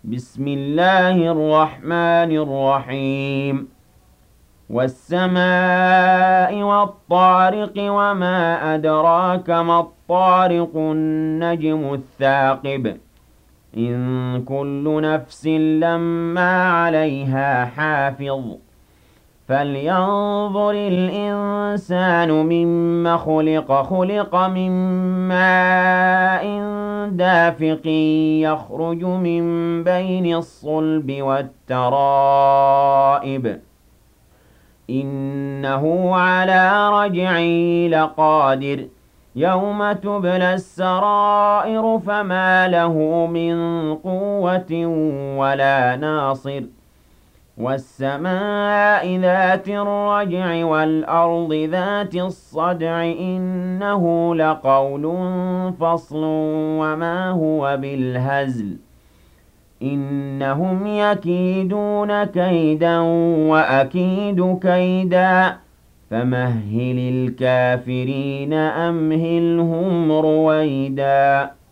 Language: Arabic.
بسم الله الرحمن الرحيم والسماء والطارق وما أدراك ما الطارق النجم الثاقب إن كل نفس لما عليها حافظ فلينظر الإنسان مما خلق من ماء دافق يخرج من بين الصلب والترائب إنه على رجعه لقادر يوم تبلى السرائر فما له من قوة ولا ناصر والسماء ذات الرجع والأرض ذات الصدع إنه لقول فصل وما هو بالهزل إنهم يكيدون كيدا وأكيد كيدا فمهل الكافرين أمهلهم رويدا